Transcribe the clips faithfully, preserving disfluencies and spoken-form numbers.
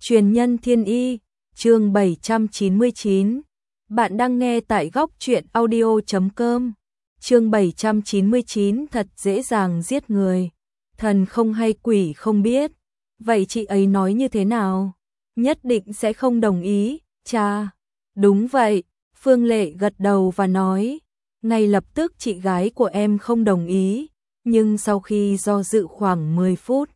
Truyền nhân thiên y, chương bảy trăm chín mươi chín. Bạn đang nghe tại góc truyện audio chấm com. Chương bảy trăm chín mươi chín thật dễ dàng giết người. Thần không hay quỷ không biết. Vậy chị ấy nói như thế nào? Nhất định sẽ không đồng ý, cha. Đúng vậy, Phương Lệ gật đầu và nói. Ngay lập tức chị gái của em không đồng ý, nhưng sau khi do dự khoảng mười phút,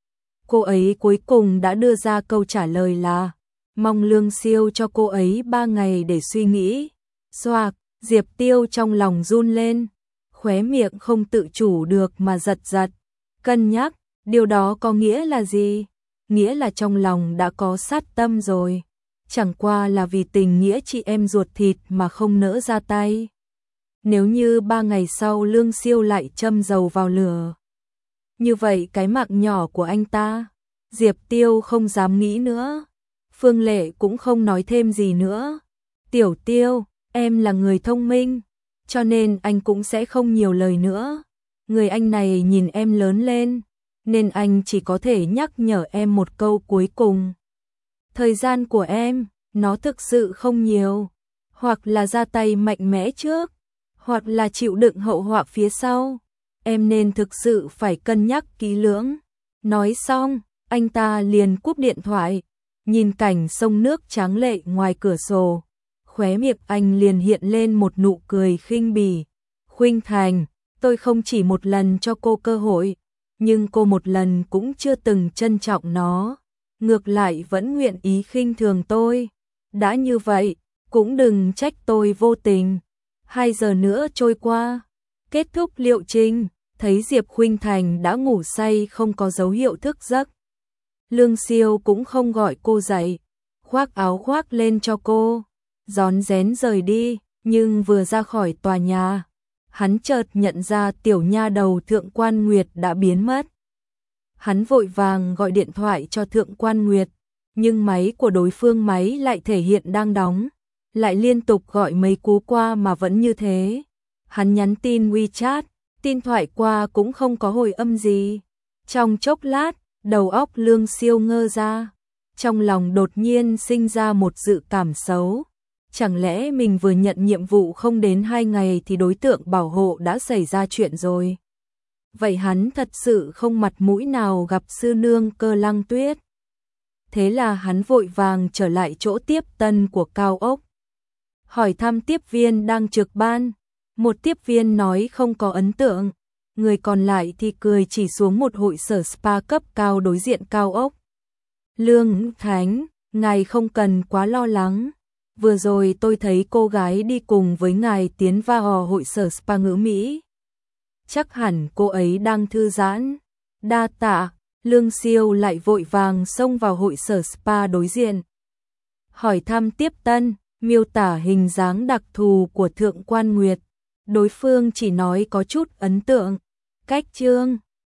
cô ấy cuối cùng đã đưa ra câu trả lời là mong Lương Siêu cho cô ấy ba ngày để suy nghĩ. Xoạc, Diệp Tiêu trong lòng run lên, khóe miệng không tự chủ được mà giật giật. Cân nhắc, điều đó có nghĩa là gì? Nghĩa là trong lòng đã có sát tâm rồi. Chẳng qua là vì tình nghĩa chị em ruột thịt mà không nỡ ra tay. Nếu như ba ngày sau Lương Siêu lại châm dầu vào lửa, như vậy cái mạng nhỏ của anh ta, Diệp Tiêu không dám nghĩ nữa. Phương Lệ cũng không nói thêm gì nữa. Tiểu Tiêu, em là người thông minh, cho nên anh cũng sẽ không nhiều lời nữa. Người anh này nhìn em lớn lên, nên anh chỉ có thể nhắc nhở em một câu cuối cùng. Thời gian của em, nó thực sự không nhiều. Hoặc là ra tay mạnh mẽ trước, hoặc là chịu đựng hậu họa phía sau. Em nên thực sự phải cân nhắc kỹ lưỡng. Nói xong, anh ta liền cúp điện thoại, nhìn cảnh sông nước tráng lệ ngoài cửa sổ. Khóe miệng anh liền hiện lên một nụ cười khinh bỉ. Khuynh Thành, tôi không chỉ một lần cho cô cơ hội, nhưng cô một lần cũng chưa từng trân trọng nó. Ngược lại vẫn nguyện ý khinh thường tôi. Đã như vậy, cũng đừng trách tôi vô tình. Hai giờ nữa trôi qua, kết thúc liệu trình, thấy Diệp Khuynh Thành đã ngủ say không có dấu hiệu thức giấc. Lương Siêu cũng không gọi cô dậy, khoác áo khoác lên cho cô, rón rén rời đi, nhưng vừa ra khỏi tòa nhà, hắn chợt nhận ra tiểu nha đầu Thượng Quan Nguyệt đã biến mất. Hắn vội vàng gọi điện thoại cho Thượng Quan Nguyệt, nhưng máy của đối phương máy lại thể hiện đang đóng, lại liên tục gọi mấy cú qua mà vẫn như thế. Hắn nhắn tin WeChat, tin thoại qua cũng không có hồi âm gì. Trong chốc lát, đầu óc Lương Siêu ngơ ra, trong lòng đột nhiên sinh ra một dự cảm xấu. Chẳng lẽ mình vừa nhận nhiệm vụ không đến hai ngày thì đối tượng bảo hộ đã xảy ra chuyện rồi? Vậy hắn thật sự không mặt mũi nào gặp sư nương Cơ Lăng Tuyết. Thế là hắn vội vàng trở lại chỗ tiếp tân của cao ốc, hỏi thăm tiếp viên đang trực ban. Một tiếp viên nói không có ấn tượng, người còn lại thì cười chỉ xuống một hội sở spa cấp cao đối diện cao ốc. Lương Thánh, ngài không cần quá lo lắng. Vừa rồi tôi thấy cô gái đi cùng với ngài tiến vào hội sở spa ngữ Mỹ. Chắc hẳn cô ấy đang thư giãn. Đa tạ. Lương Siêu lại vội vàng xông vào hội sở spa đối diện, hỏi thăm tiếp tân, miêu tả hình dáng đặc thù của Thượng Quan Nguyệt. Đối phương chỉ nói có chút ấn tượng. Cách trương,